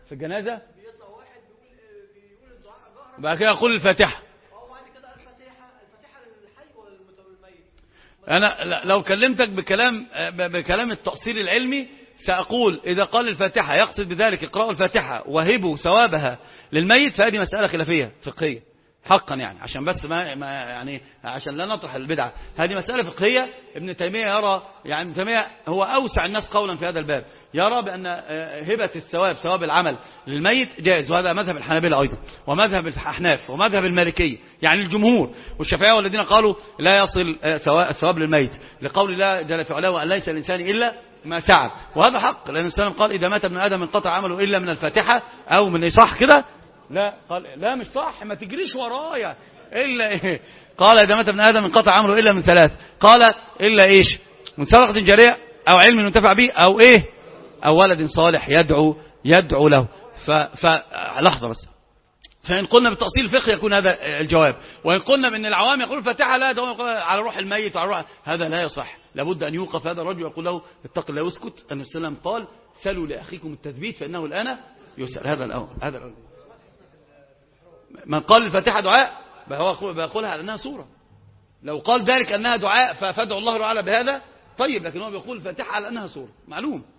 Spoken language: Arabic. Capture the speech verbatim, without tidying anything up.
في الجنازة بعد كده يقول الفاتحة. أنا لو كلمتك بكلام بكلام التأصيل العلمي سأقول إذا قال الفاتحة يقصد بذلك اقرأوا الفاتحة وهبوا ثوابها للميت، فهذه مسألة خلافية فقهية حقا يعني، عشان بس ما, ما يعني عشان لا نطرح البدعة. هذه مسألة فقهية. ابن تيمية يرى يعني ابن تيمية هو أوسع الناس قولا في هذا الباب، يرى بأن هبة الثواب ثواب العمل للميت جائز، وهذا مذهب الحنابلة أيضا ومذهب الأحناف ومذهب المالكية يعني الجمهور والشافعية والذين قالوا لا يصل الثواب للميت لقول الله جل في علاه وأن ليس الإنسان إلا ما سعى، وهذا حق، لأن السلام قال إذا مات ابن آدم انقطع عمله إلا من الفاتحة أو من صح كده. لا قال لا مش صح، ما تجريش ورايا إلا إيه؟ قال إذا مات ابن آدم انقطع عمله إلا من ثلاث، قال إلا إيش؟ من صدقة جارية أو علم ينتفع به أو إيه أو ولد صالح يدعو يدعو له. فلحظة بس، فإن قلنا بالتأصيل الفقهي يكون هذا الجواب، وإن قلنا بأن العوام يقولون الفاتحة لا دوام على روح الميت وعلى روح، هذا لا يصح، لابد أن يوقف هذا الرجل ويقول له اتق الله واسكت. النبي صلى الله عليه وسلم قال سلوا لأخيكم التثبيت فإنه الآن يسأل. هذا الأول هذا الأول. من قال الفاتحة دعاء هو بيقولها على أنها سورة، لو قال ذلك أنها دعاء فادعوا الله تعالى بهذا طيب، لكن هو بيقول الفاتحة على أنها سورة معلوم.